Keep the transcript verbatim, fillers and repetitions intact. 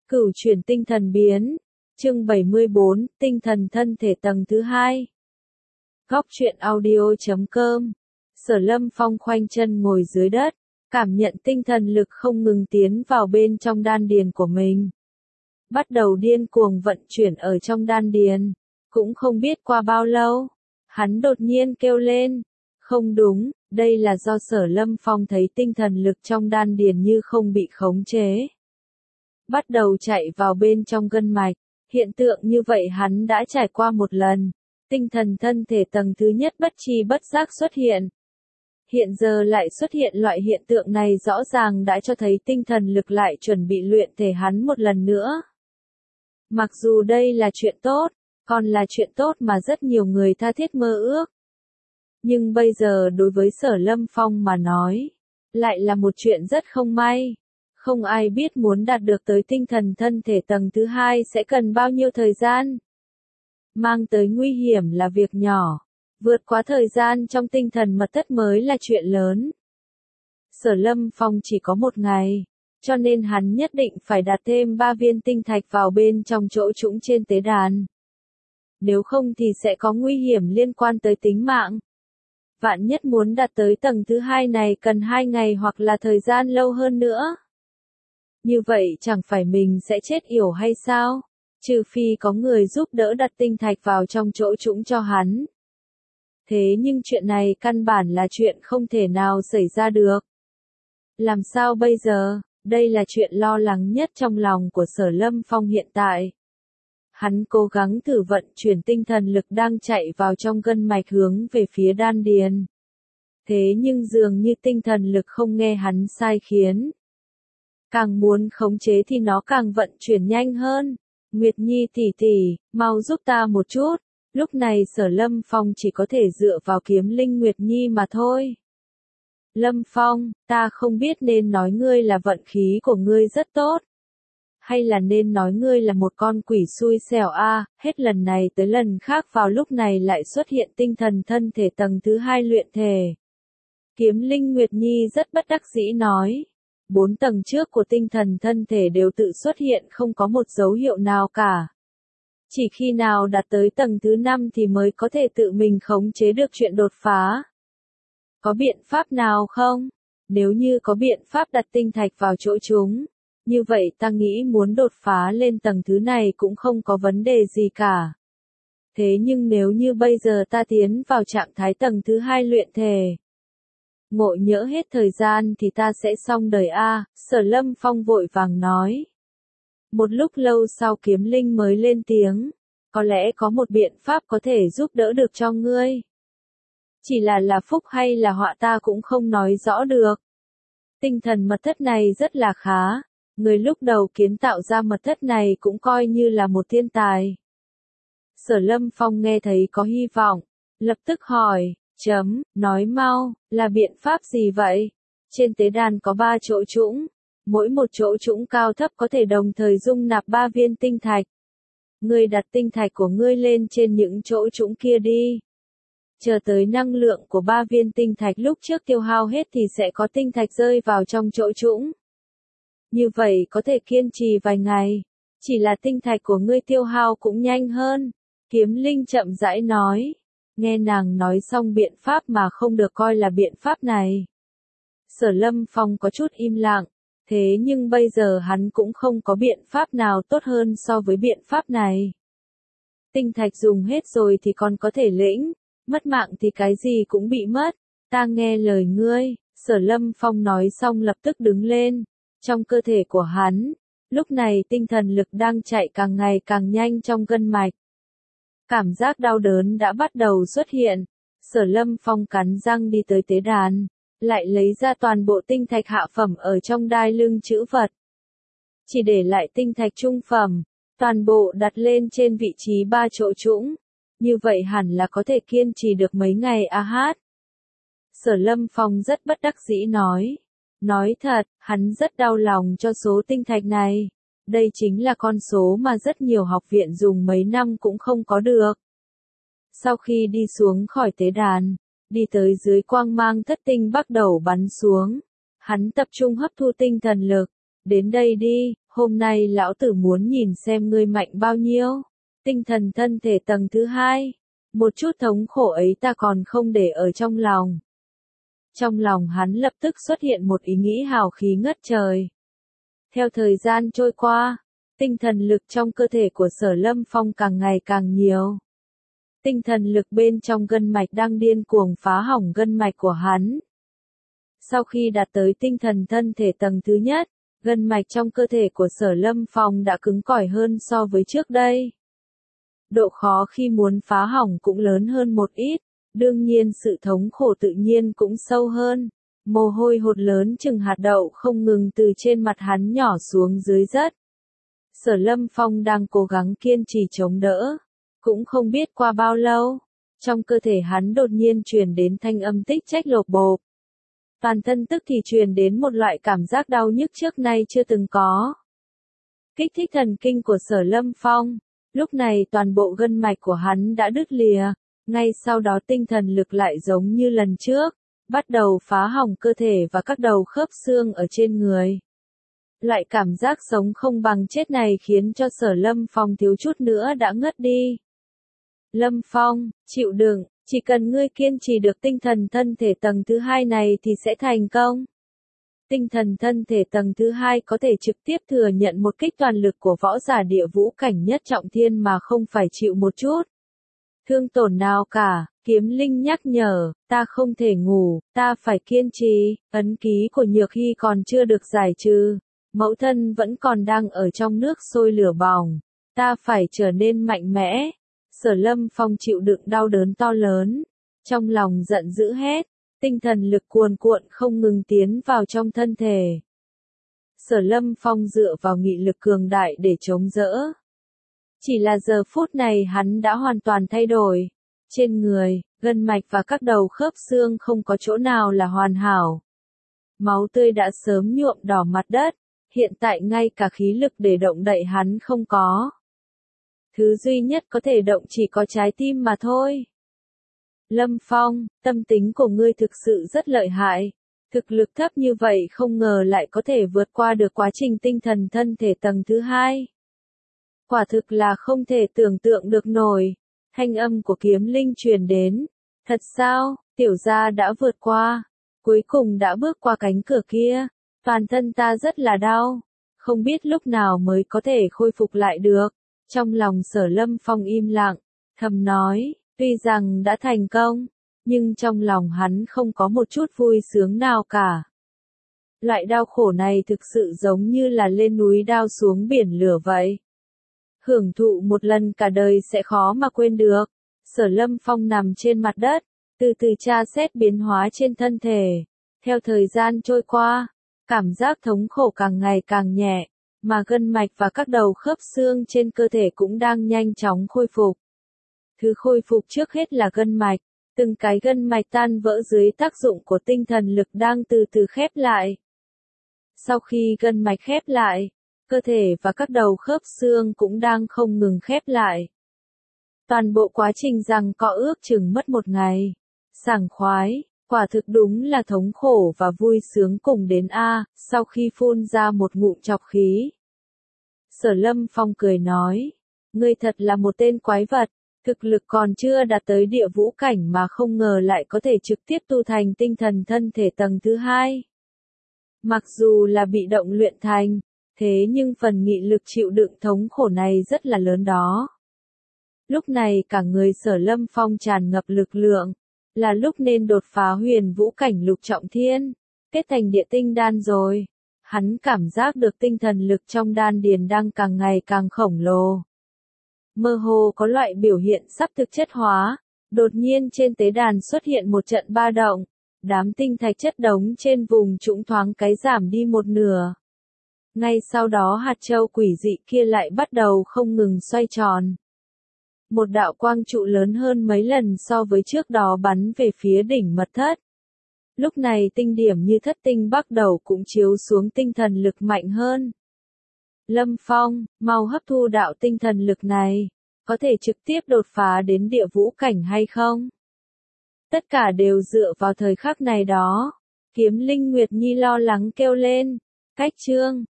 Cửu chuyển tinh thần biến. Chương bảy mươi bốn, tinh thần thân thể tầng thứ hai. Góc truyện audio chấm com. Sở Lâm Phong khoanh chân ngồi dưới đất, cảm nhận tinh thần lực không ngừng tiến vào bên trong đan điền của mình. Bắt đầu điên cuồng vận chuyển ở trong đan điền. Cũng không biết qua bao lâu, hắn đột nhiên kêu lên. Không đúng, đây là do Sở Lâm Phong thấy tinh thần lực trong đan điền như không bị khống chế. Bắt đầu chạy vào bên trong gân mạch. Hiện tượng như vậy hắn đã trải qua một lần. Tinh thần thân thể tầng thứ nhất bất tri bất giác xuất hiện. Hiện giờ lại xuất hiện loại hiện tượng này rõ ràng đã cho thấy tinh thần lực lại chuẩn bị luyện thể hắn một lần nữa. Mặc dù đây là chuyện tốt, còn là chuyện tốt mà rất nhiều người tha thiết mơ ước. Nhưng bây giờ đối với Sở Lâm Phong mà nói, lại là một chuyện rất không may. Không ai biết muốn đạt được tới tinh thần thân thể tầng thứ hai sẽ cần bao nhiêu thời gian. Mang tới nguy hiểm là việc nhỏ, vượt quá thời gian trong tinh thần mật thất mới là chuyện lớn. Sở Lâm Phong chỉ có một ngày, cho nên hắn nhất định phải đặt thêm ba viên tinh thạch vào bên trong chỗ trũng trên tế đàn. Nếu không thì sẽ có nguy hiểm liên quan tới tính mạng. Vạn nhất muốn đạt tới tầng thứ hai này cần hai ngày hoặc là thời gian lâu hơn nữa. Như vậy chẳng phải mình sẽ chết yểu hay sao? Trừ phi có người giúp đỡ đặt tinh thạch vào trong chỗ trũng cho hắn. Thế nhưng chuyện này căn bản là chuyện không thể nào xảy ra được. Làm sao bây giờ? Đây là chuyện lo lắng nhất trong lòng của Sở Lâm Phong hiện tại. Hắn cố gắng thử vận chuyển tinh thần lực đang chạy vào trong gân mạch hướng về phía đan điền. Thế nhưng dường như tinh thần lực không nghe hắn sai khiến. Càng muốn khống chế thì nó càng vận chuyển nhanh hơn. Nguyệt Nhi tỷ tỷ, mau giúp ta một chút. Lúc này Sở Lâm Phong chỉ có thể dựa vào kiếm linh Nguyệt Nhi mà thôi. Lâm Phong, ta không biết nên nói ngươi là vận khí của ngươi rất tốt. Hay là nên nói ngươi là một con quỷ xui xẻo a, hết lần này tới lần khác vào lúc này lại xuất hiện tinh thần thân thể tầng thứ hai luyện thể. Kiếm linh Nguyệt Nhi rất bất đắc dĩ nói. Bốn tầng trước của tinh thần thân thể đều tự xuất hiện không có một dấu hiệu nào cả. Chỉ khi nào đạt tới tầng thứ năm thì mới có thể tự mình khống chế được chuyện đột phá. Có biện pháp nào không? Nếu như có biện pháp đặt tinh thạch vào chỗ chúng, như vậy ta nghĩ muốn đột phá lên tầng thứ này cũng không có vấn đề gì cả. Thế nhưng nếu như bây giờ ta tiến vào trạng thái tầng thứ hai luyện thể, ngộ nhỡ hết thời gian thì ta sẽ xong đời a, Sở Lâm Phong vội vàng nói. Một lúc lâu sau kiếm linh mới lên tiếng, có lẽ có một biện pháp có thể giúp đỡ được cho ngươi. Chỉ là là phúc hay là họa ta cũng không nói rõ được. Tinh thần mật thất này rất là khá, người lúc đầu kiến tạo ra mật thất này cũng coi như là một thiên tài. Sở Lâm Phong nghe thấy có hy vọng, lập tức hỏi. Chấm, nói mau, là biện pháp gì vậy? Trên tế đàn có ba chỗ trũng, mỗi một chỗ trũng cao thấp có thể đồng thời dung nạp ba viên tinh thạch. Ngươi đặt tinh thạch của ngươi lên trên những chỗ trũng kia đi. Chờ tới năng lượng của ba viên tinh thạch lúc trước tiêu hao hết thì sẽ có tinh thạch rơi vào trong chỗ trũng. Như vậy có thể kiên trì vài ngày, chỉ là tinh thạch của ngươi tiêu hao cũng nhanh hơn. Kiếm linh chậm rãi nói. Nghe nàng nói xong biện pháp mà không được coi là biện pháp này. Sở Lâm Phong có chút im lặng, thế nhưng bây giờ hắn cũng không có biện pháp nào tốt hơn so với biện pháp này. Tinh thạch dùng hết rồi thì còn có thể lĩnh, mất mạng thì cái gì cũng bị mất, ta nghe lời ngươi, Sở Lâm Phong nói xong lập tức đứng lên, trong cơ thể của hắn, lúc này tinh thần lực đang chạy càng ngày càng nhanh trong gân mạch. Cảm giác đau đớn đã bắt đầu xuất hiện, Sở Lâm Phong cắn răng đi tới tế đàn, lại lấy ra toàn bộ tinh thạch hạ phẩm ở trong đai lưng chữ vật. Chỉ để lại tinh thạch trung phẩm, toàn bộ đặt lên trên vị trí ba chỗ trũng, như vậy hẳn là có thể kiên trì được mấy ngày a hát. Sở Lâm Phong rất bất đắc dĩ nói, nói thật, hắn rất đau lòng cho số tinh thạch này. Đây chính là con số mà rất nhiều học viện dùng mấy năm cũng không có được. Sau khi đi xuống khỏi tế đàn, đi tới dưới quang mang thất tinh bắt đầu bắn xuống. Hắn tập trung hấp thu tinh thần lực. Đến đây đi, Hôm nay lão tử muốn nhìn xem ngươi mạnh bao nhiêu. Tinh thần thân thể tầng thứ hai. Một chút thống khổ ấy ta còn không để ở trong lòng. Trong lòng hắn lập tức xuất hiện một ý nghĩ hào khí ngất trời. Theo thời gian trôi qua, tinh thần lực trong cơ thể của Sở Lâm Phong càng ngày càng nhiều. Tinh thần lực bên trong gân mạch đang điên cuồng phá hỏng gân mạch của hắn. Sau khi đạt tới tinh thần thân thể tầng thứ nhất, gân mạch trong cơ thể của Sở Lâm Phong đã cứng cỏi hơn so với trước đây. Độ khó khi muốn phá hỏng cũng lớn hơn một ít, đương nhiên sự thống khổ tự nhiên cũng sâu hơn. Mồ hôi hột lớn chừng hạt đậu không ngừng từ trên mặt hắn nhỏ xuống dưới rớt. Sở Lâm Phong đang cố gắng kiên trì chống đỡ. Cũng không biết qua bao lâu, trong cơ thể hắn đột nhiên truyền đến thanh âm tích trách lộp bộp. Toàn thân tức thì truyền đến một loại cảm giác đau nhức trước nay chưa từng có. Kích thích thần kinh của Sở Lâm Phong, lúc này toàn bộ gân mạch của hắn đã đứt lìa, ngay sau đó tinh thần lực lại giống như lần trước, bắt đầu phá hỏng cơ thể và các đầu khớp xương ở trên người. Loại cảm giác sống không bằng chết này khiến cho Sở Lâm Phong thiếu chút nữa đã ngất đi. Lâm Phong, chịu đựng, chỉ cần ngươi kiên trì được tinh thần thân thể tầng thứ hai này thì sẽ thành công. Tinh thần thân thể tầng thứ hai có thể trực tiếp thừa nhận một kích toàn lực của võ giả địa vũ cảnh nhất trọng thiên mà không phải chịu một chút thương tổn nào cả. Kiếm Linh nhắc nhở, ta không thể ngủ, ta phải kiên trì, ấn ký của Nhược Hy còn chưa được giải trừ, mẫu thân vẫn còn đang ở trong nước sôi lửa bỏng, ta phải trở nên mạnh mẽ. Sở Lâm Phong chịu đựng đau đớn to lớn, trong lòng giận dữ hét, tinh thần lực cuồn cuộn không ngừng tiến vào trong thân thể. Sở Lâm Phong dựa vào nghị lực cường đại để chống đỡ. Chỉ là giờ phút này hắn đã hoàn toàn thay đổi. Trên người, gân mạch và các đầu khớp xương không có chỗ nào là hoàn hảo. Máu tươi đã sớm nhuộm đỏ mặt đất, hiện tại ngay cả khí lực để động đậy hắn không có. Thứ duy nhất có thể động chỉ có trái tim mà thôi. Lâm Phong, tâm tính của ngươi thực sự rất lợi hại. Thực lực thấp như vậy không ngờ lại có thể vượt qua được quá trình tinh thần thân thể tầng thứ hai. Quả thực là không thể tưởng tượng được nổi. Thanh âm của Kiếm Linh truyền đến. Thật sao, tiểu gia đã vượt qua. Cuối cùng đã bước qua cánh cửa kia. Toàn thân ta rất là đau. Không biết lúc nào mới có thể khôi phục lại được. Trong lòng Sở Lâm Phong im lặng, thầm nói, tuy rằng đã thành công, nhưng trong lòng hắn không có một chút vui sướng nào cả. Loại đau khổ này thực sự giống như là lên núi đao xuống biển lửa vậy. Hưởng thụ một lần cả đời sẽ khó mà quên được. Sở Lâm Phong nằm trên mặt đất, từ từ tra xét biến hóa trên thân thể. Theo thời gian trôi qua, cảm giác thống khổ càng ngày càng nhẹ, mà gân mạch và các đầu khớp xương trên cơ thể cũng đang nhanh chóng khôi phục. Thứ khôi phục trước hết là gân mạch, từng cái gân mạch tan vỡ dưới tác dụng của tinh thần lực đang từ từ khép lại. Sau khi gân mạch khép lại, cơ thể và các đầu khớp xương cũng đang không ngừng khép lại. Toàn bộ quá trình giằng co ước chừng mất một ngày. Sảng khoái, quả thực đúng là thống khổ và vui sướng cùng đến a. Sau khi phun ra một ngụm trọc khí, Sở Lâm Phong cười nói, ngươi thật là một tên quái vật, thực lực còn chưa đạt tới địa vũ cảnh mà không ngờ lại có thể trực tiếp tu thành tinh thần thân thể tầng thứ hai. Mặc dù là bị động luyện thành, thế nhưng phần nghị lực chịu đựng thống khổ này rất là lớn đó. Lúc này cả người Sở Lâm Phong tràn ngập lực lượng, là lúc nên đột phá huyền vũ cảnh lục trọng thiên, kết thành địa tinh đan rồi. Hắn cảm giác được tinh thần lực trong đan điền đang càng ngày càng khổng lồ. Mơ hồ có loại biểu hiện sắp thực chất hóa, đột nhiên trên tế đàn xuất hiện một trận ba động, đám tinh thạch chất đống trên vùng trũng thoáng cái giảm đi một nửa. Ngay sau đó hạt châu quỷ dị kia lại bắt đầu không ngừng xoay tròn. Một đạo quang trụ lớn hơn mấy lần so với trước đó bắn về phía đỉnh mật thất. Lúc này tinh điểm như thất tinh bắt đầu cũng chiếu xuống tinh thần lực mạnh hơn. Lâm Phong, mau hấp thu đạo tinh thần lực này, có thể trực tiếp đột phá đến địa vũ cảnh hay không? Tất cả đều dựa vào thời khắc này đó. Kiếm Linh Nguyệt Nhi lo lắng kêu lên, cách chương.